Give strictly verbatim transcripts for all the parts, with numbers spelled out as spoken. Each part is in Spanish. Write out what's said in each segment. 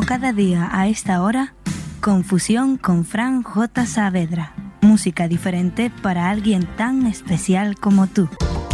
cada día a esta hora, Confusión con Fran J. Saavedra. Música diferente para alguien tan especial como tú.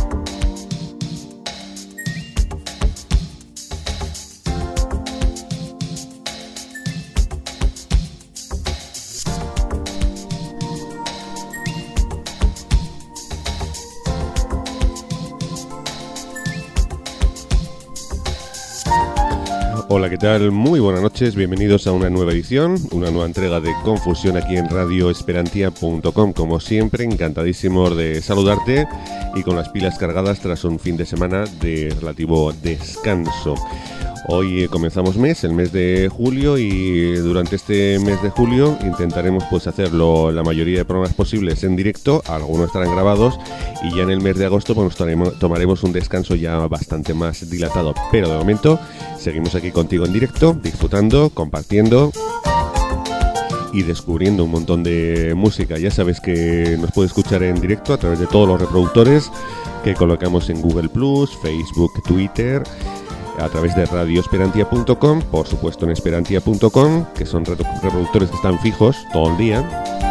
Hola, ¿qué tal? Muy buenas noches, bienvenidos a una nueva edición, una nueva entrega de Confusión aquí en radio esperantia punto com. Como siempre, encantadísimo de saludarte y con las pilas cargadas tras un fin de semana de relativo descanso. Hoy comenzamos mes, el mes de julio, y durante este mes de julio intentaremos pues hacerlo la mayoría de programas posibles en directo, algunos estarán grabados, y ya en el mes de agosto pues tomaremos, tomaremos un descanso ya bastante más dilatado, pero de momento seguimos aquí contigo en directo, disfrutando, compartiendo y descubriendo un montón de música. Ya sabes que nos puedes escuchar en directo a través de todos los reproductores que colocamos en Google plus, Facebook, Twitter, a través de radio esperantia punto com, por supuesto en esperantia punto com, que son reproductores que están fijos todo el día,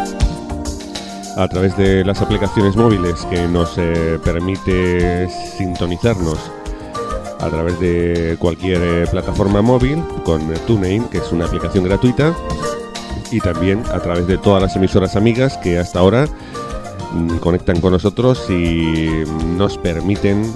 a través de las aplicaciones móviles que nos eh, permite sintonizarnos a través de cualquier eh, plataforma móvil con TuneIn, que es una aplicación gratuita, y también a través de todas las emisoras amigas que hasta ahora mm, conectan con nosotros y nos permiten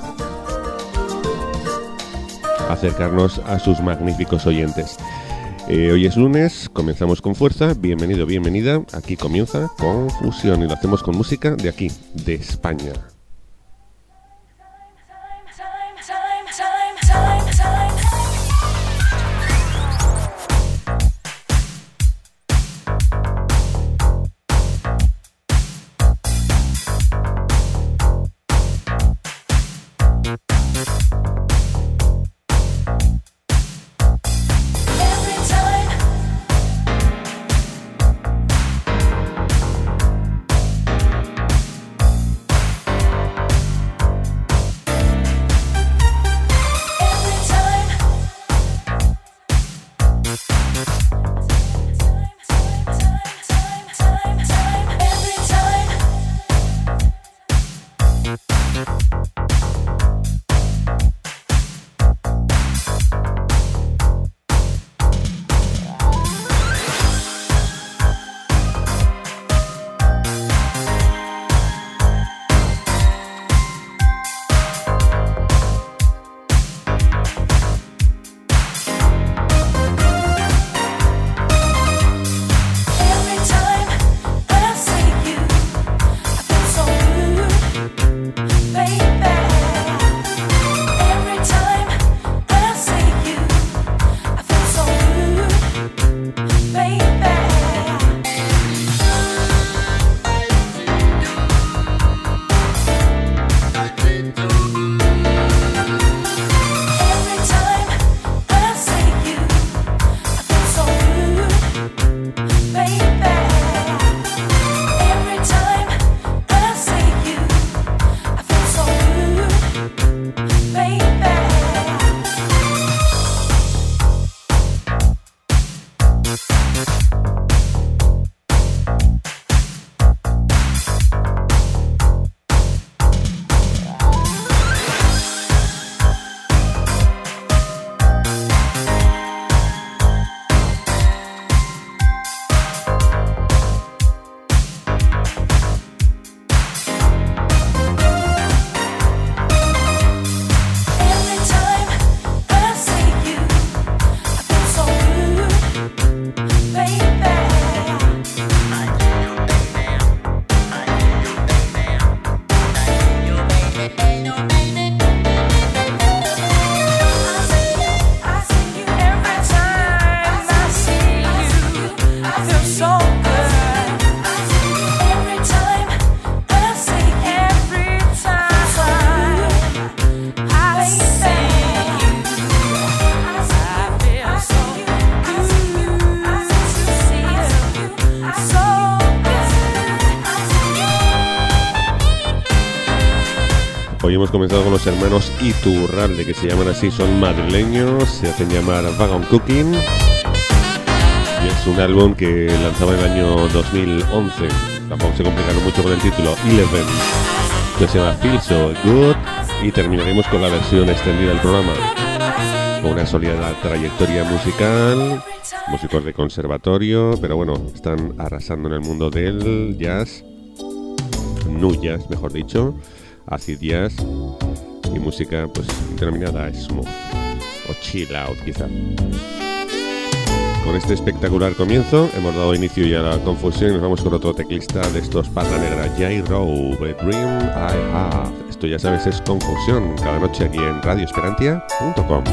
acercarnos a sus magníficos oyentes. Eh, hoy es lunes, comenzamos con fuerza. Bienvenido, bienvenida. Aquí comienza Confusión y lo hacemos con música de aquí, de España. Hoy hemos comenzado con los hermanos Iturralde, que se llaman así, son madrileños, se hacen llamar Vagon Cooking. Yes, un álbum que lanzaba en el año dos mil once. Tampoco se complicaron mucho con el título, Eleven, que se llama Feel So Good, y terminaremos con la versión extendida del programa. Con una sólida trayectoria musical, músicos de conservatorio, pero bueno, están arrasando en el mundo del jazz, nu jazz, mejor dicho, acid jazz y música pues denominada smooth o chill out quizá. Con este espectacular comienzo hemos dado inicio ya a la confusión y nos vamos con otro teclista de estos Pata Negra, Jay Rowe, The Dream I Have. Esto ya sabes es Confusión, cada noche aquí en radio esperantia punto com.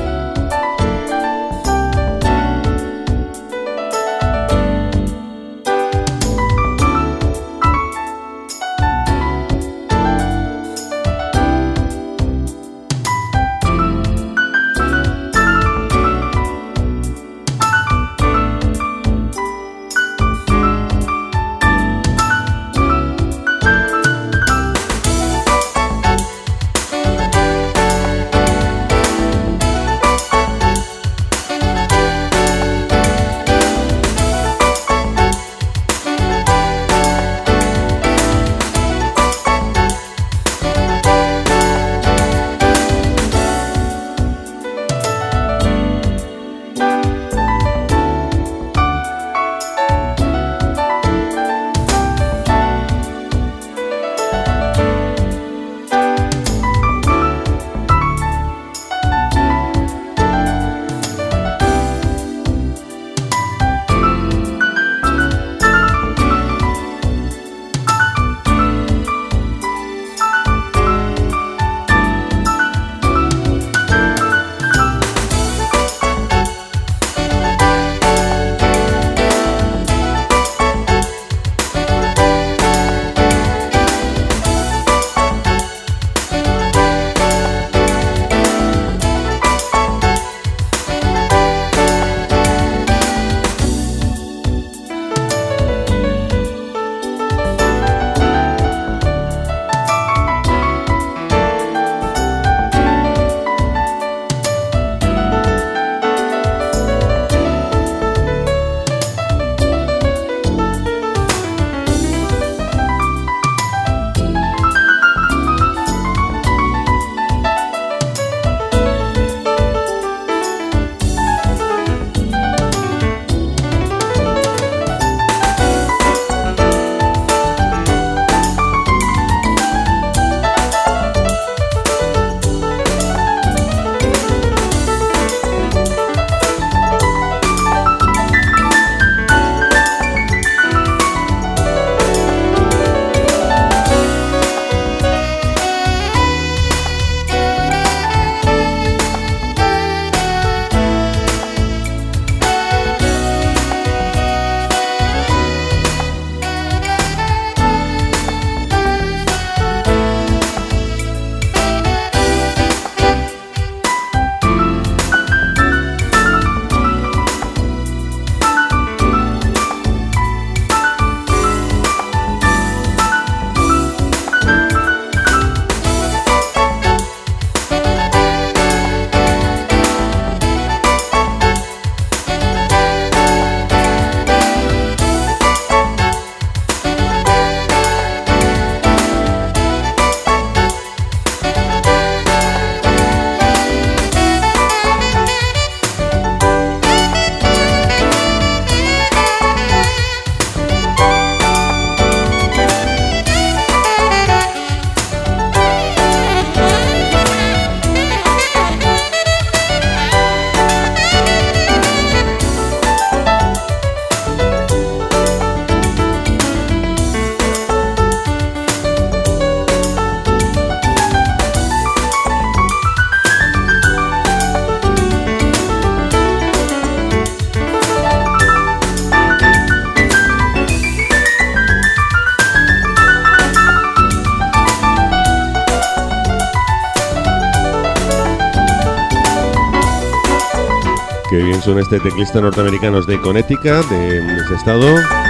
Qué bien son este teclista norteamericanos de Connecticut, de, de ese estado,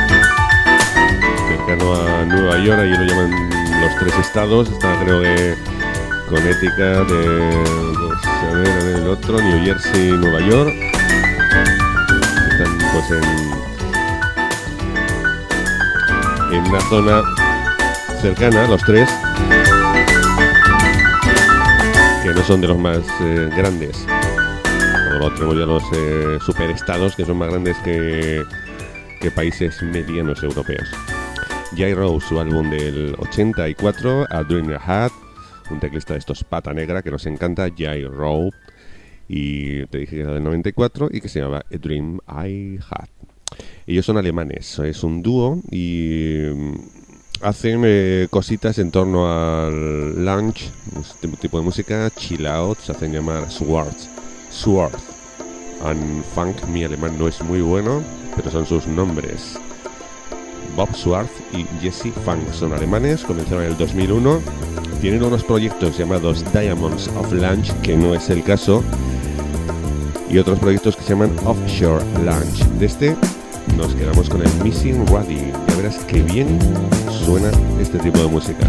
cercano a Nueva York, ahí lo llaman los tres estados. Está creo que Connecticut, de, pues, a ver, a ver el otro, New Jersey, Nueva York. Están pues en, en una zona cercana, los tres, que no son de los más eh, grandes. Luego tenemos ya los eh, superestados, que son más grandes que, que países medianos europeos. Jay Rose, su álbum del ochenta y cuatro, A Dream I Had, un teclista de estos pata negra que nos encanta, Jay Rose, y te dije que era del noventa y cuatro y que se llama A Dream I Had. Ellos son alemanes, es un dúo y hacen eh, cositas en torno al lounge, un tipo de música, chill out, se hacen llamar Swords, Swords and Funk. Mi alemán no es muy bueno, pero son sus nombres. Bob Swartz y Jesse Funk son alemanes, comenzaron en el dos mil uno, tienen unos proyectos llamados Diamonds of Lounge, que no es el caso, y otros proyectos que se llaman Offshore Lounge. De este nos quedamos con el Missing Ruddy. Ya verás qué bien suena este tipo de música.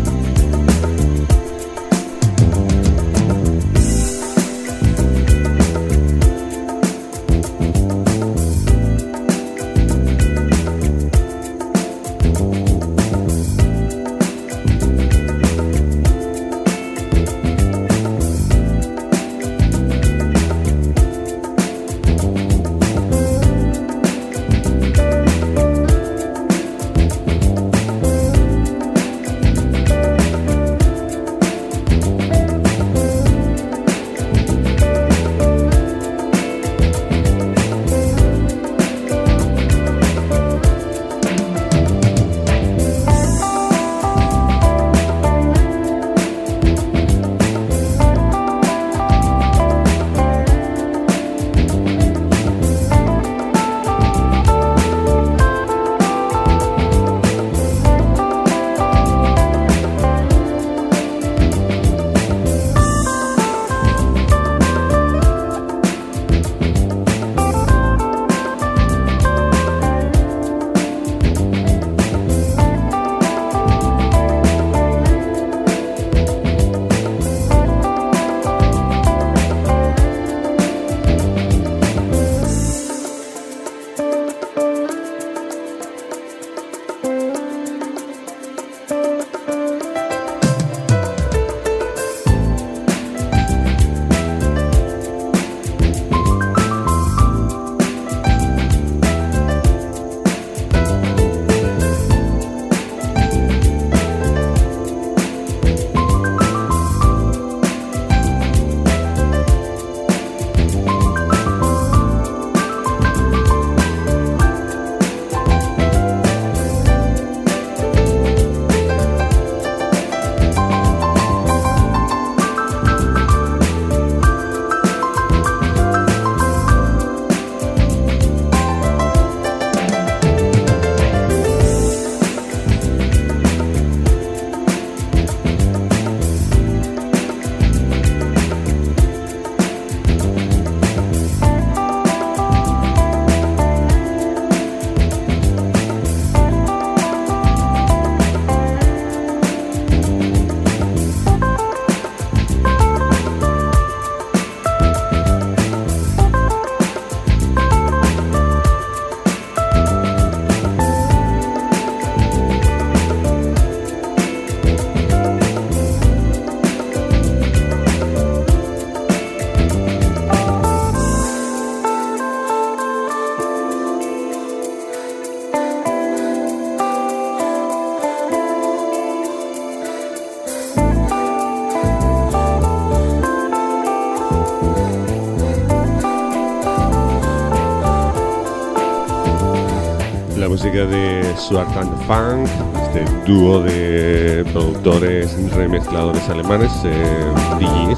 Música de Swartz and Funk, este dúo de productores remezcladores alemanes, eh, D Js.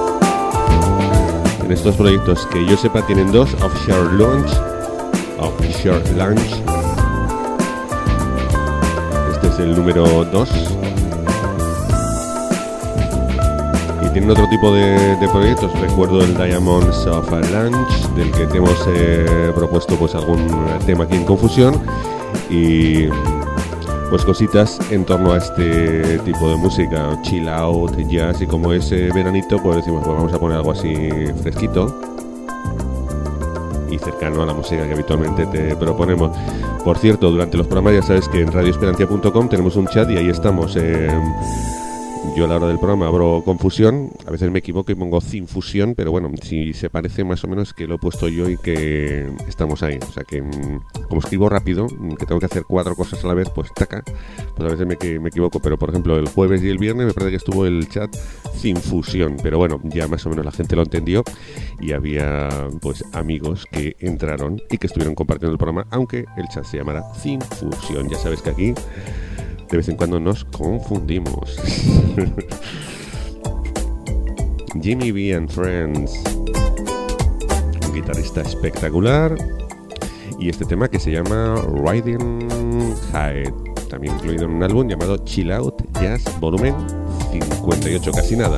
En estos proyectos que yo sepa tienen dos, Offshore Lounge, Offshore Lounge. Este es el número dos. Y tienen otro tipo de, de proyectos. Recuerdo el Diamonds of Lounge, del que te hemos eh, propuesto pues algún tema aquí en Confusión. Y pues cositas en torno a este tipo de música, chill out, jazz, y como es eh, veranito, pues decimos, pues vamos a poner algo así fresquito y cercano a la música que habitualmente te proponemos. Por cierto, durante los programas ya sabes que en radio esperantia punto com tenemos un chat y ahí estamos. Eh, yo a la hora del programa abro Confusión, a veces me equivoco y pongo Cinfusión, pero bueno, si se parece más o menos que lo he puesto yo y que estamos ahí. O sea que, como escribo rápido, que tengo que hacer cuatro cosas a la vez, pues taca, pues a veces me, me equivoco. Pero por ejemplo, el jueves y el viernes me parece que estuvo el chat Cinfusión, pero bueno, ya más o menos la gente lo entendió y había pues amigos que entraron y que estuvieron compartiendo el programa, aunque el chat se llamara Cinfusión. Ya sabes que aquí de vez en cuando nos confundimos. Jimmy B and Friends, un guitarrista espectacular, y este tema que se llama Riding High, también incluido en un álbum llamado Chill Out Jazz Volumen cincuenta y ocho, casi nada.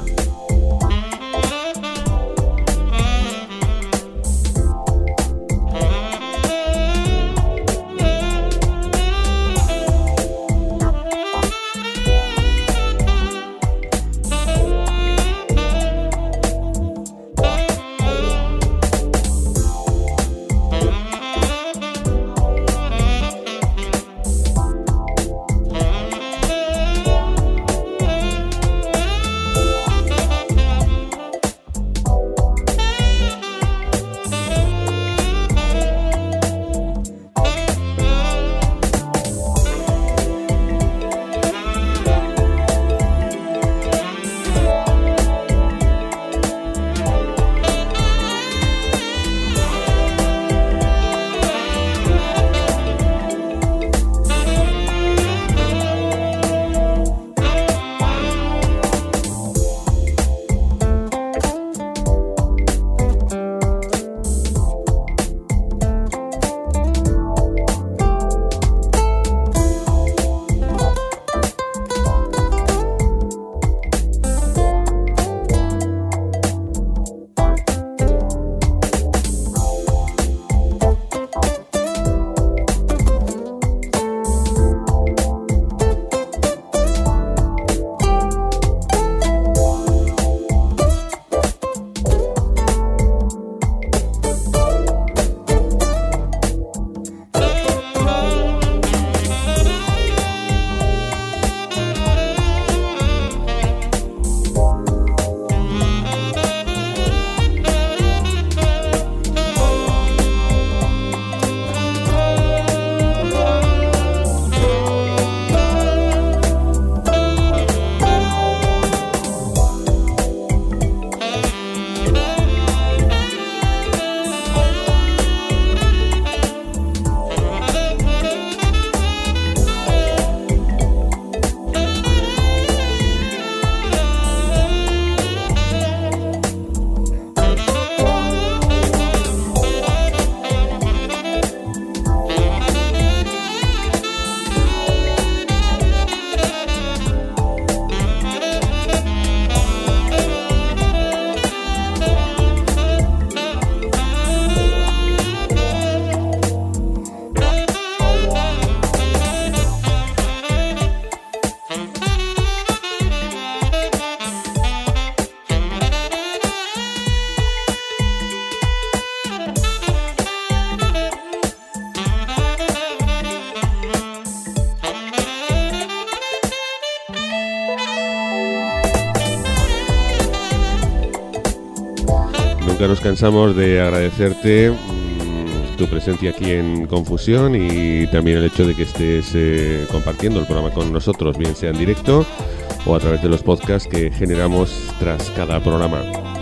Nunca nos cansamos de agradecerte mmm, tu presencia aquí en Confusión y también el hecho de que estés eh, compartiendo el programa con nosotros, bien sea en directo o a través de los podcasts que generamos tras cada programa.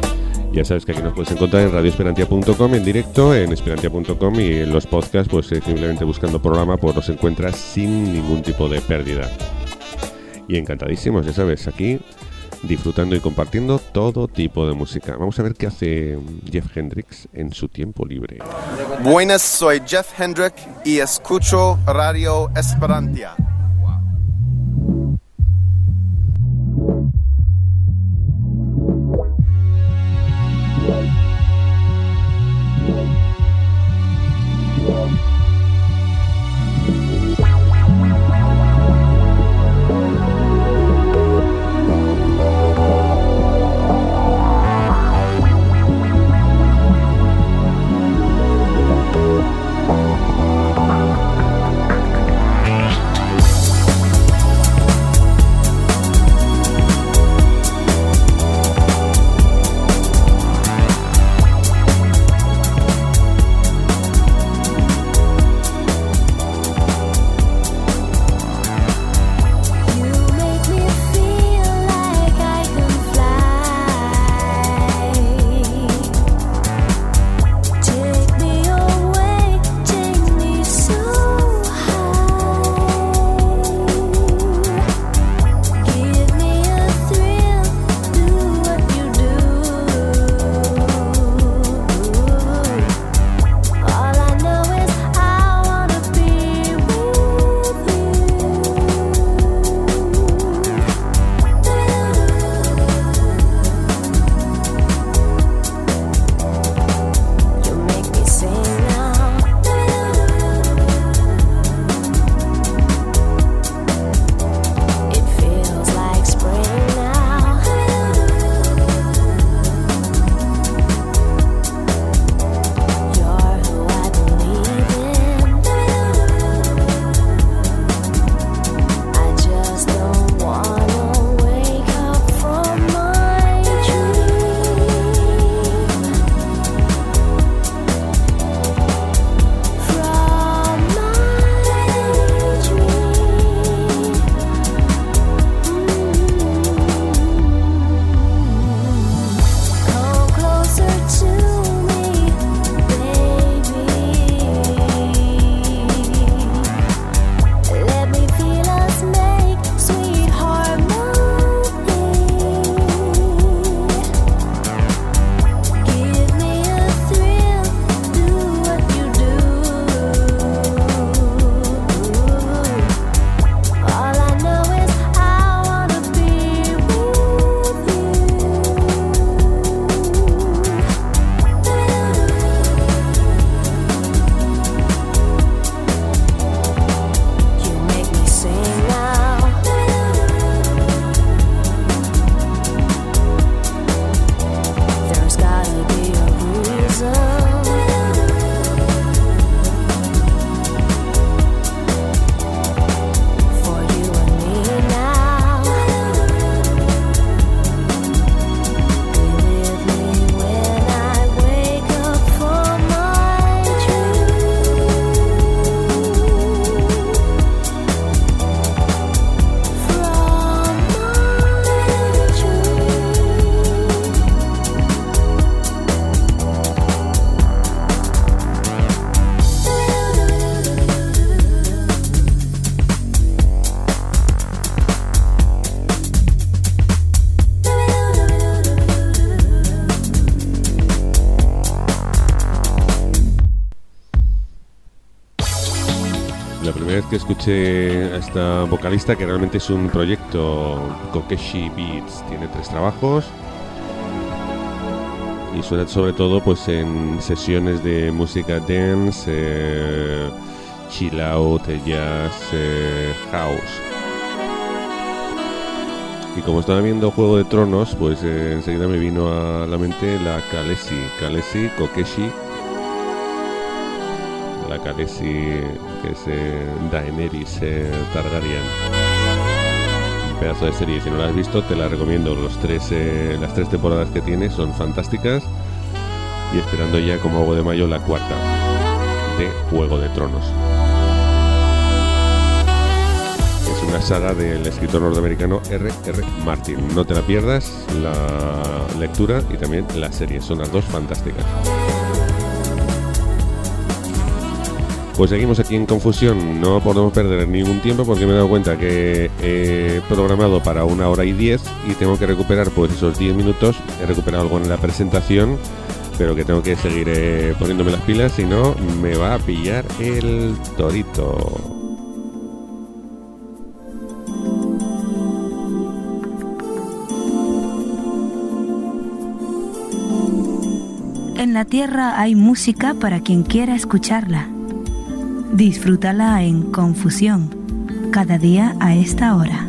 Ya sabes que aquí nos puedes encontrar en radio esperantia punto com en directo, en esperantia punto com, y en los podcasts pues eh, simplemente buscando programa pues los encuentras sin ningún tipo de pérdida. Y encantadísimos, ya sabes, aquí disfrutando y compartiendo todo tipo de música. Vamos a ver qué hace Jeff Hendricks en su tiempo libre. Buenas, soy Jeff Hendrick y escucho Radio Esperantia. que escuché a esta vocalista, que realmente es un proyecto, Kokeshi Beats. Tiene tres trabajos y suena sobre todo pues en sesiones de música dance, eh, chill out, jazz, eh, house. Y como estaba viendo Juego de Tronos, pues eh, enseguida me vino a la mente la Khaleesi, Khaleesi Kokeshi, la Khaleesi, que es eh, Daenerys eh, Targaryen. Un pedazo de serie, si no la has visto te la recomiendo. Los tres, eh, las tres temporadas que tiene son fantásticas, y esperando ya como agua de mayo la cuarta de Juego de Tronos. Es una saga del escritor norteamericano R R Martin. No te la pierdas, la lectura y también la serie, son las dos fantásticas. Pues seguimos aquí en Confusión, no podemos perder ningún tiempo porque me he dado cuenta que he programado para una hora y diez y tengo que recuperar pues esos diez minutos. He recuperado algo en la presentación, pero que tengo que seguir eh, poniéndome las pilas, si no me va a pillar el torito. En la tierra hay música para quien quiera escucharla. Disfrútala en Confusión, cada día a esta hora.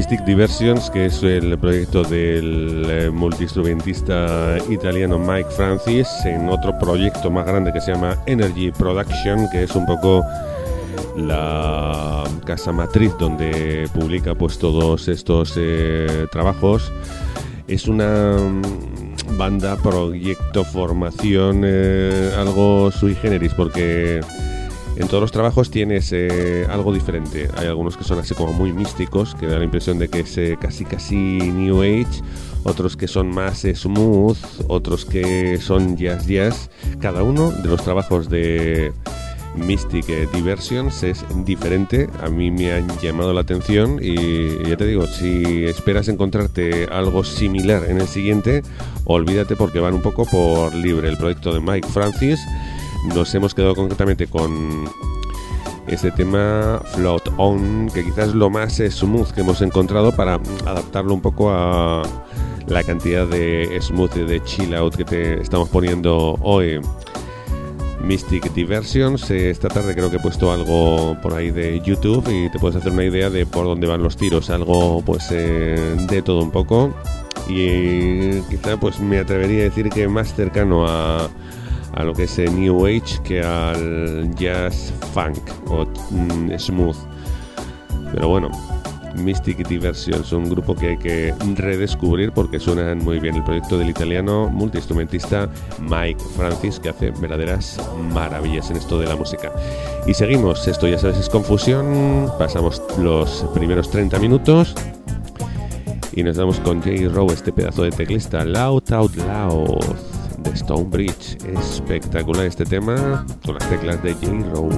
Mystic Diversions, que es el proyecto del eh, multiinstrumentista italiano Mike Francis, en otro proyecto más grande que se llama Energy Production, que es un poco la casa matriz donde publica pues todos estos eh, trabajos. Es una banda, proyecto, formación, eh, algo sui generis, porque en todos los trabajos tienes eh, algo diferente. Hay algunos que son así como muy místicos, que da la impresión de que es eh, casi casi New Age, otros que son más smooth, otros que son jazz jazz. Cada uno de los trabajos de Mystic Diversions es diferente. A mí me han llamado la atención y ya te digo, si esperas encontrarte algo similar en el siguiente, olvídate, porque van un poco por libre. El proyecto de Mike Francis, nos hemos quedado concretamente con este tema Float On, que quizás es lo más smooth que hemos encontrado para adaptarlo un poco a la cantidad de smooth y de chill out que te estamos poniendo hoy. Mystic Diversions, eh, esta tarde creo que he puesto algo por ahí de YouTube y te puedes hacer una idea de por dónde van los tiros, algo pues eh, de todo un poco, y quizá pues me atrevería a decir que más cercano a, a lo que es el New Age que al jazz funk o mm, smooth. Pero bueno, Mystic Diversions, un grupo que hay que redescubrir porque suenan muy bien. El proyecto del italiano multiinstrumentista Mike Francis, que hace verdaderas maravillas en esto de la música. Y seguimos, esto ya sabes es Confusión, pasamos los primeros treinta minutos y nos damos con Jay Rowe, este pedazo de teclista, Loud Out Loud de Stonebridge. Espectacular este tema con las teclas de Jay Rowe.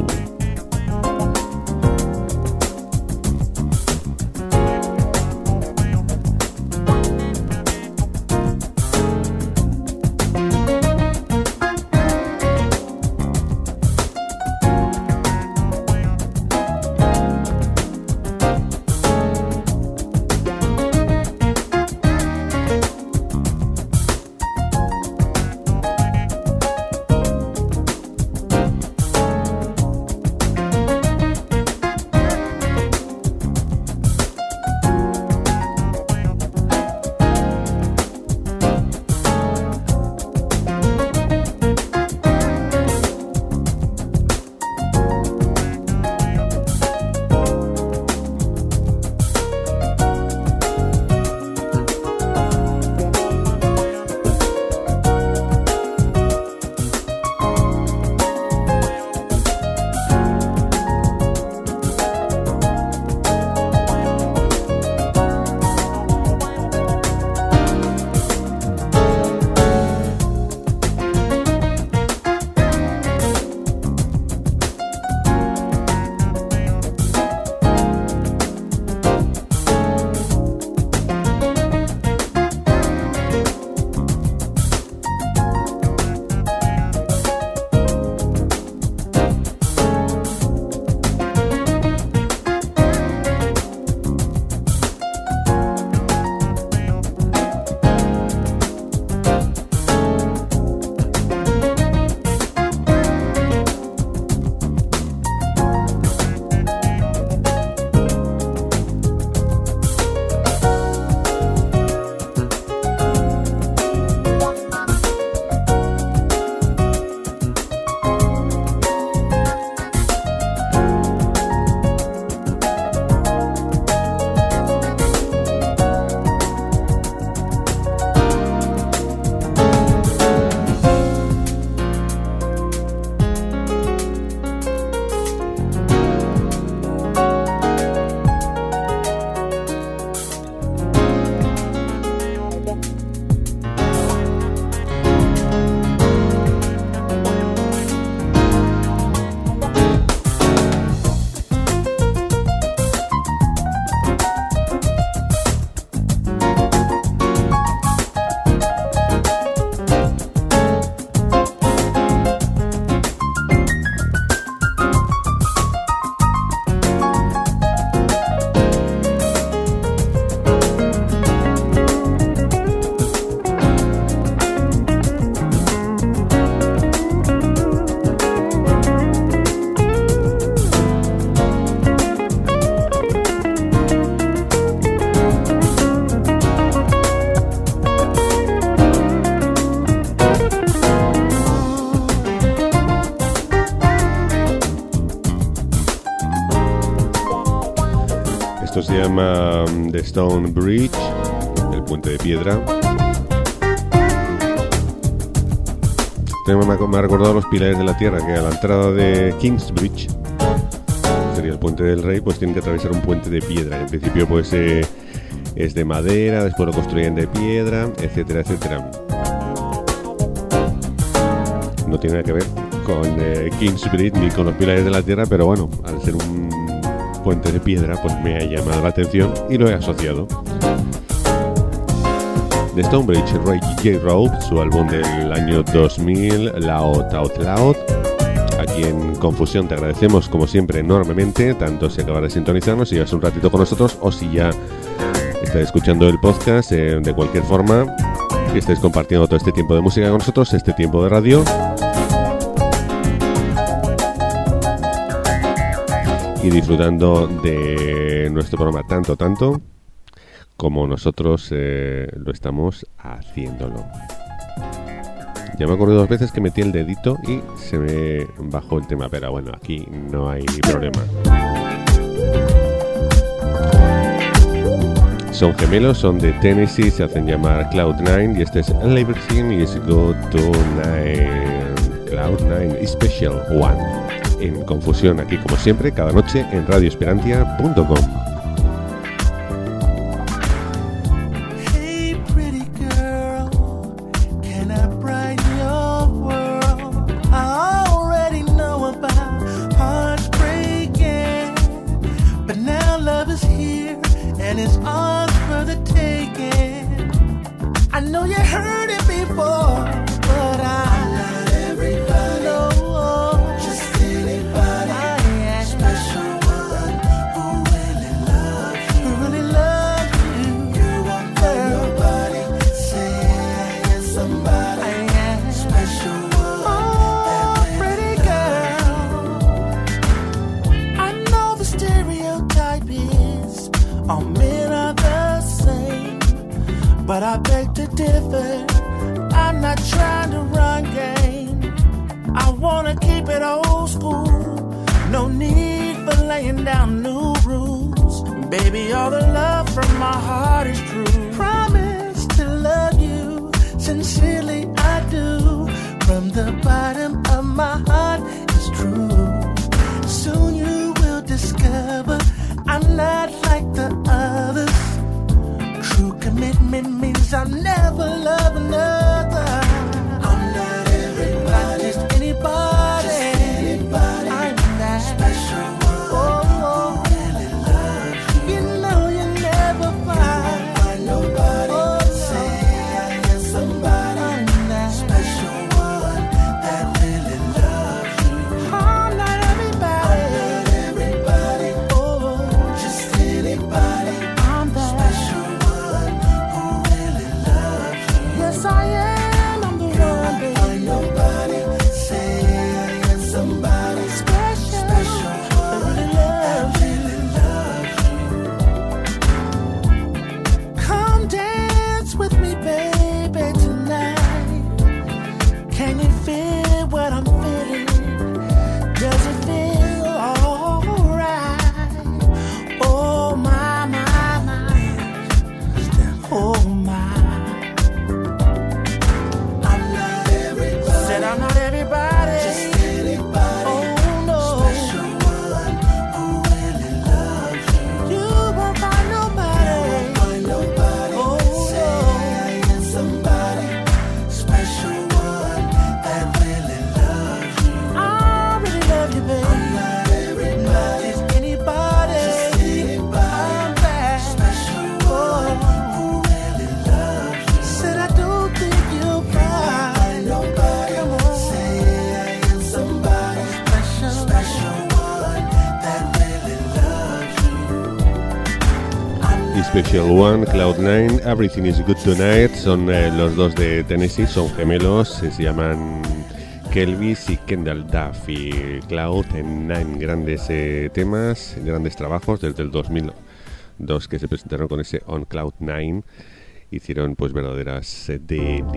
llama The Stone Bridge, el puente de piedra. Este tema me ha recordado los pilares de la tierra, que a la entrada de Kingsbridge, sería el puente del rey, pues tienen que atravesar un puente de piedra. En principio pues eh, es de madera, después lo construyen de piedra, etcétera, etcétera. No tiene nada que ver con eh, Kingsbridge ni con los pilares de la tierra, pero bueno, al ser un puente de piedra, pues me ha llamado la atención y lo he asociado. The Stonebridge Railroad, su álbum del año dos mil, Loud Out Loud. Aquí en Confusión te agradecemos como siempre enormemente, tanto si acabas de sintonizarnos, si llevas un ratito con nosotros o si ya estás escuchando el podcast, eh, de cualquier forma, que estés compartiendo todo este tiempo de música con nosotros, este tiempo de radio. Y disfrutando de nuestro programa tanto, tanto como nosotros eh, lo estamos haciéndolo. Ya me acuerdo dos veces que metí el dedito y se me bajó el tema, pero bueno, aquí no hay problema. Son gemelos, son de Tennessee, se hacen llamar Cloud Nine y este es Everything is Good Tonight. Cloud Nine Special One. En Confusión, aquí como siempre, cada noche en radio esperantia punto com. Special One, Cloud Nine, Everything is Good Tonight. Son eh, los dos de Tennessee, son gemelos, eh, se llaman Kelvis y Kendall Duff. Y Cloud Nine, grandes eh, temas, grandes trabajos desde el dos mil dos que se presentaron con ese On Cloud Nine. Hicieron pues verdaderas eh,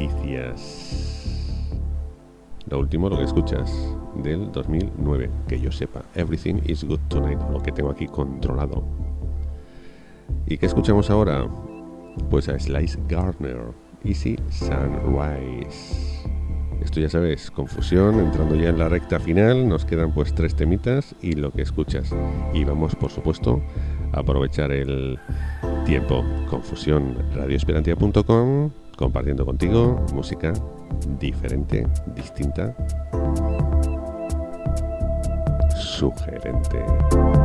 delicias. Lo último, lo que escuchas, del dos mil nueve, que yo sepa, Everything is Good Tonight, lo que tengo aquí controlado. ¿Y qué escuchamos ahora? Pues a Slice Gardner, Easy Sunrise. Esto ya sabes, confusión, entrando ya en la recta final, nos quedan pues tres temitas y lo que escuchas. Y vamos, por supuesto, a aprovechar el tiempo. Confusión, radio esperantia punto com, compartiendo contigo música diferente, distinta, sugerente.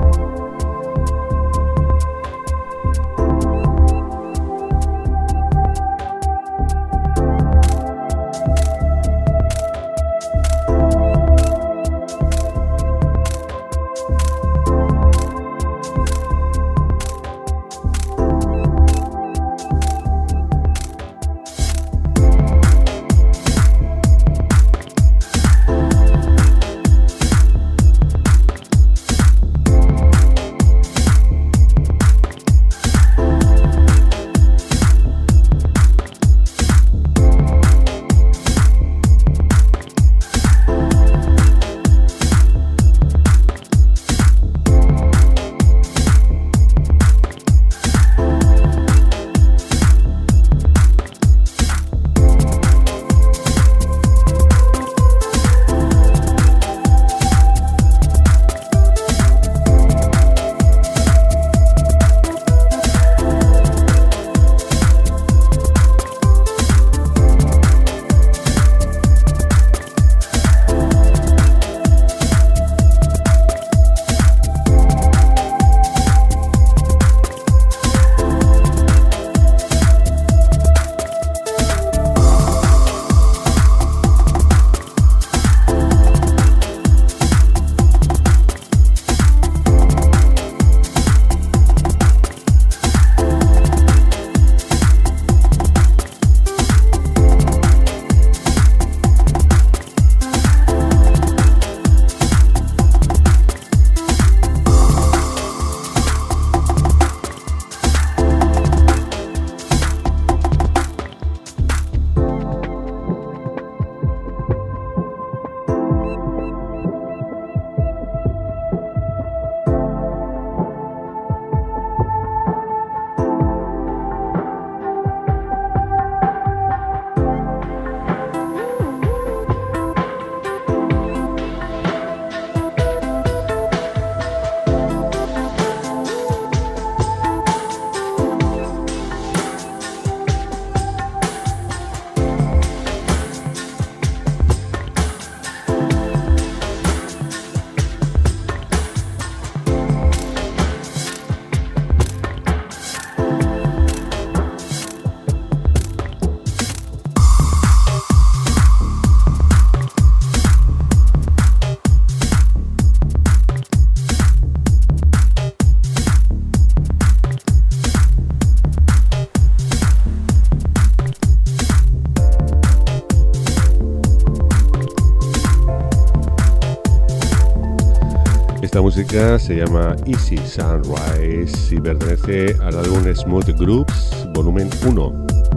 Esta música se llama Easy Sunrise y pertenece al álbum Smooth Grooves volumen uno.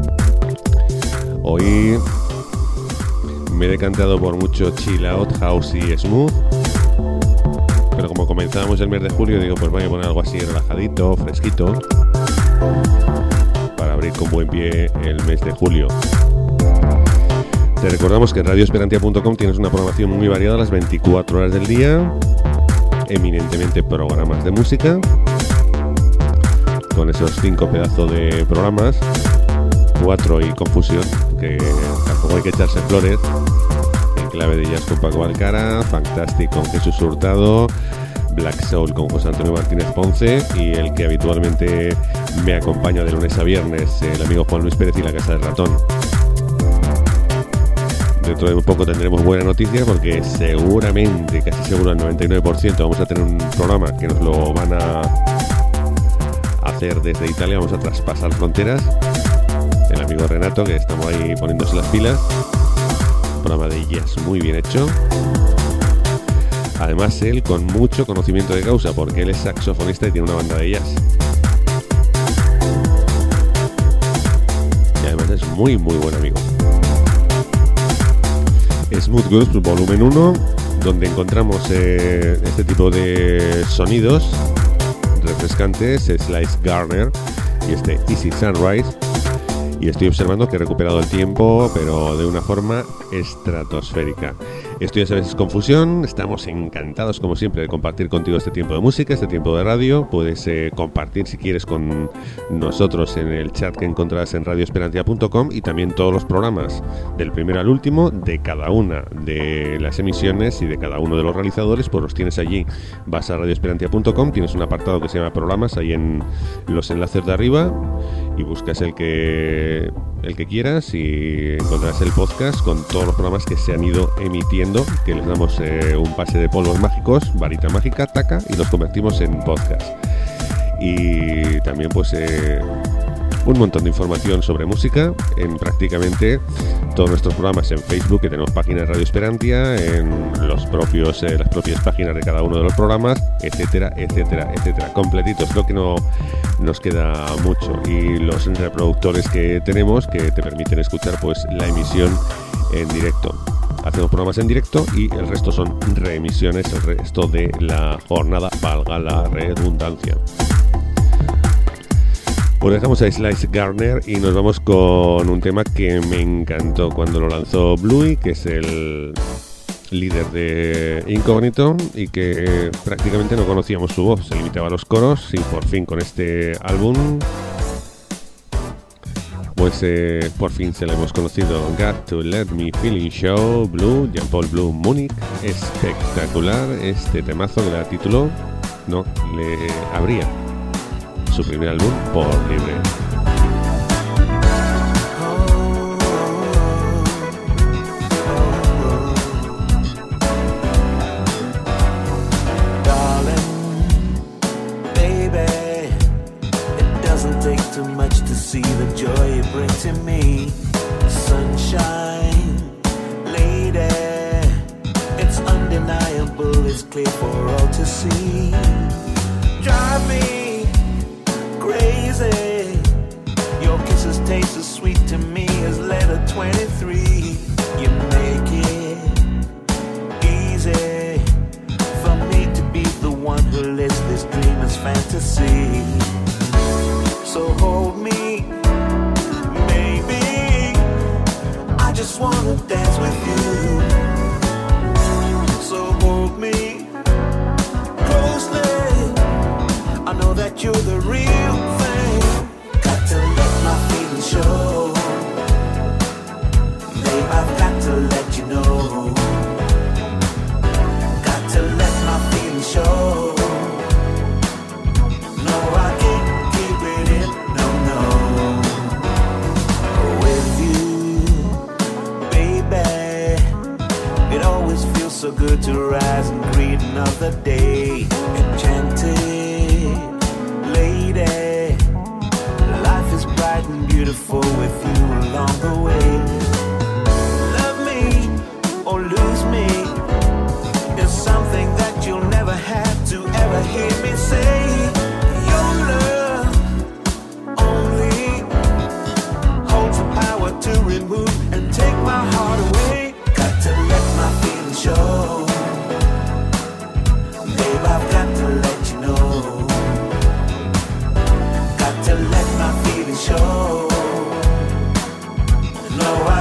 Hoy me he decantado por mucho chill out, house y smooth, pero como comenzábamos el mes de julio, digo, pues voy a poner algo así relajadito, fresquito, para abrir con buen pie el mes de julio. Te recordamos que en radio esperantia punto com tienes una programación muy variada las veinticuatro horas del día, eminentemente programas de música, con esos cinco pedazos de programas, cuatro y confusión, que tampoco hay que echarse flores, en clave de jazz con Paco Alcara, Fantastic con Jesús Hurtado, Black Soul con José Antonio Martínez Ponce y el que habitualmente me acompaña de lunes a viernes, el amigo Juan Luis Pérez y la Casa del Ratón. Dentro de un poco tendremos buena noticia porque seguramente, casi seguro al noventa y nueve por ciento, vamos a tener un programa que nos lo van a hacer desde Italia, vamos a traspasar fronteras. El amigo Renato, que estamos ahí poniéndose las pilas, un programa de jazz muy bien hecho. Además él con mucho conocimiento de causa porque él es saxofonista y tiene una banda de jazz. Y además es muy muy buen amigo. Smooth Grooves volumen uno, donde encontramos eh, este tipo de sonidos refrescantes, Slice Garner y este Easy Sunrise. Y estoy observando que he recuperado el tiempo, pero de una forma estratosférica. Esto ya sabes es Confusión. Estamos encantados, como siempre, de compartir contigo este tiempo de música, este tiempo de radio. Puedes eh, compartir, si quieres, con nosotros en el chat que encontrarás en radio esperantia punto com y también todos los programas, del primero al último, de cada una de las emisiones y de cada uno de los realizadores, pues los tienes allí. Vas a radio esperantia punto com, tienes un apartado que se llama Programas, ahí en los enlaces de arriba, y buscas el que... el que quieras y encontrarás el podcast con todos los programas que se han ido emitiendo, que les damos eh, un pase de polvos mágicos, varita mágica, taca, y los convertimos en podcast. Y también pues eh, un montón de información sobre música en prácticamente todos nuestros programas en Facebook, que tenemos página de Radio Esperantia, en los propios eh, las propias páginas de cada uno de los programas, etcétera, etcétera, etcétera, completitos. Creo que no nos queda mucho, y los reproductores que tenemos que te permiten escuchar pues la emisión en directo. Hacemos programas en directo y el resto son reemisiones, el resto de la jornada, valga la redundancia. Pues dejamos a Slice Garner y nos vamos con un tema que me encantó cuando lo lanzó Bluey, que es el líder de Incógnito, y que eh, prácticamente no conocíamos su voz, se limitaba a los coros, y por fin con este álbum pues eh, por fin se lo hemos conocido. Got to Let Me Feeling Show, Blue, Jean-Paul Blue Munich. Espectacular este temazo que la tituló, no, le abría su primer álbum por libre. See the joy you bring to me, sunshine, lady. It's undeniable, it's clear for all to see. Drive me crazy. Your kisses taste as sweet to me as letter twenty-three. You make it easy for me to be the one who lives this dreamer's fantasy. So hold me, baby, I just wanna dance with you. So hold me closely, I know that you're the real thing. Got to let my feelings show, babe, I've got to let you know. Got to let my feelings show. So good to rise and greet another day. Enchanted lady, life is bright and beautiful with you along the way. Love me or lose me is something that you'll never have to ever hear me say. Your love only holds the power to remove and take my heart away. Got to let my feelings show, babe, I've got to let you know. Got to let my feelings show. No, I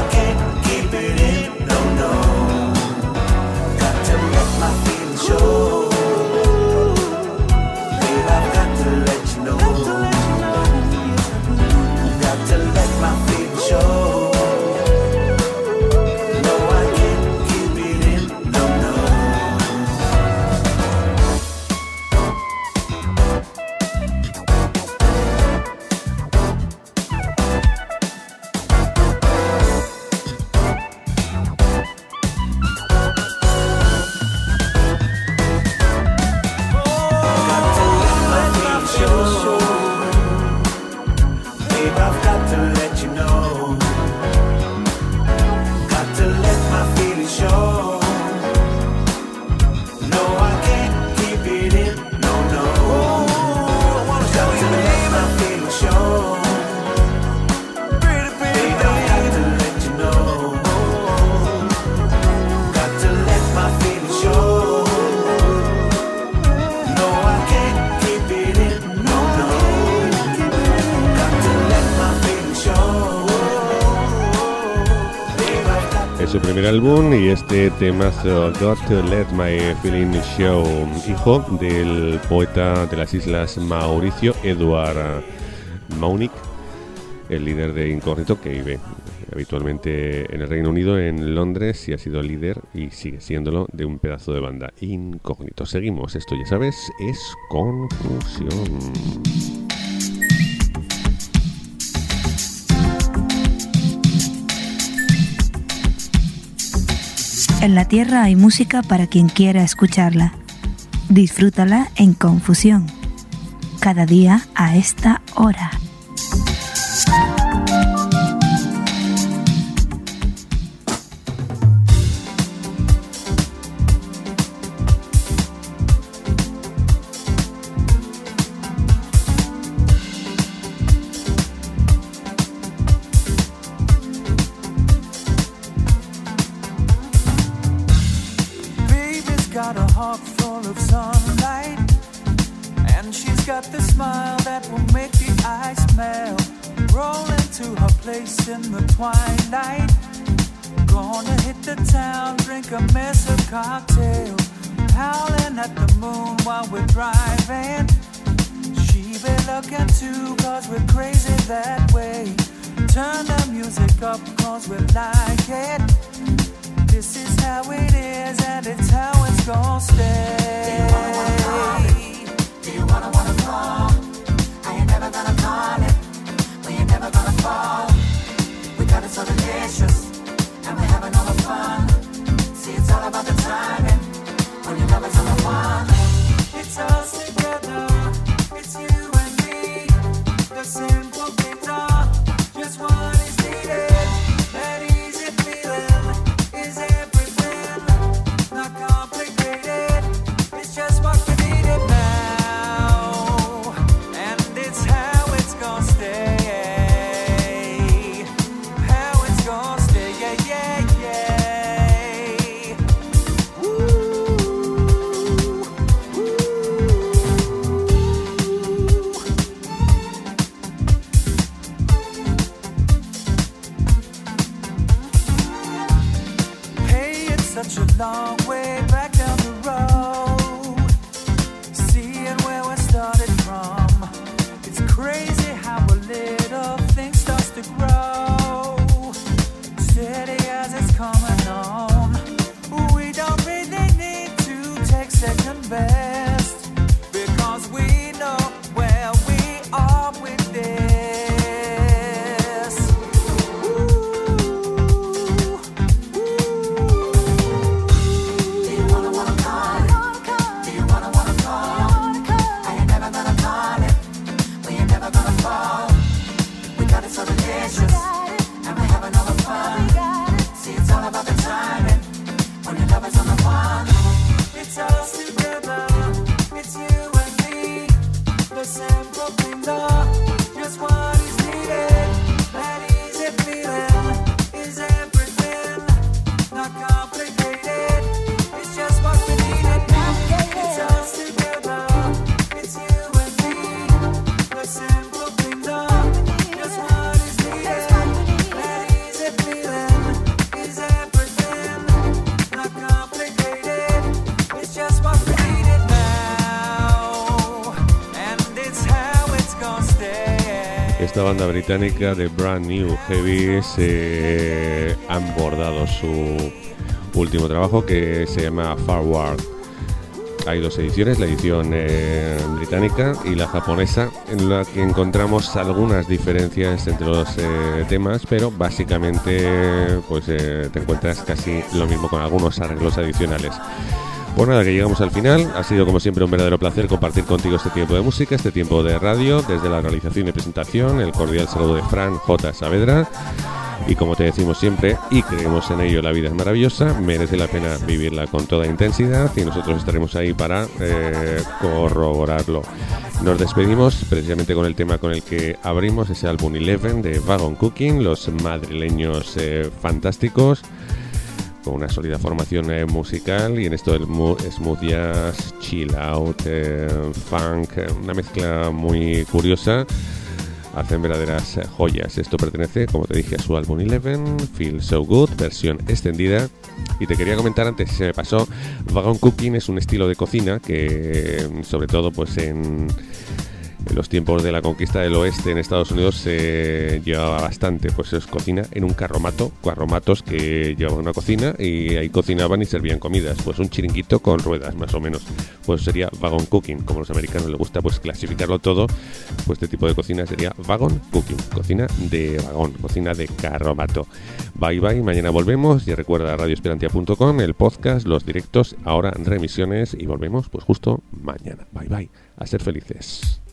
su primer álbum y este temazo Got to Let My Feeling Show, hijo del poeta de las Islas Mauricio, Edward Maunick, el líder de Incógnito, que vive habitualmente en el Reino Unido, en Londres, y ha sido líder y sigue siéndolo de un pedazo de banda, Incógnito. Seguimos, esto ya sabes, es Confusión. En la Tierra hay música para quien quiera escucharla. Disfrútala en Confusión, cada día a esta hora. Esta banda británica de Brand New Heavy se han bordado su último trabajo, que se llama Forward. Hay dos ediciones, la edición eh, británica y la japonesa, en la que encontramos algunas diferencias entre los eh, temas, pero básicamente pues eh, te encuentras casi lo mismo, con algunos arreglos adicionales. Pues nada, que llegamos al final. Ha sido como siempre un verdadero placer compartir contigo este tiempo de música, este tiempo de radio. Desde la realización y presentación, el cordial saludo de Fran J. Saavedra. Y como te decimos siempre, y creemos en ello, la vida es maravillosa, merece la pena vivirla con toda intensidad, y nosotros estaremos ahí para eh, corroborarlo. Nos despedimos precisamente con el tema con el que abrimos ese álbum Eleven de Wagon Cooking, los madrileños eh, fantásticos, con una sólida formación eh, musical, y en esto del smooth jazz, chill out, eh, funk, eh, una mezcla muy curiosa, hacen verdaderas joyas. Esto pertenece, como te dije, a su álbum Eleven, Feel So Good, versión extendida. Y te quería comentar antes, si se me pasó, Wagon Cooking es un estilo de cocina que, sobre todo pues en... En los tiempos de la conquista del oeste en Estados Unidos se llevaba bastante, pues es cocina en un carromato, carromatos que llevaban una cocina y ahí cocinaban y servían comidas, pues un chiringuito con ruedas más o menos, pues sería wagon cooking, como a los americanos les gusta pues clasificarlo todo, pues este tipo de cocina sería wagon cooking, cocina de vagón, cocina de carromato. Bye bye, mañana volvemos y recuerda radio esperantia punto com, el podcast, los directos, ahora remisiones y volvemos pues justo mañana. Bye bye, a ser felices.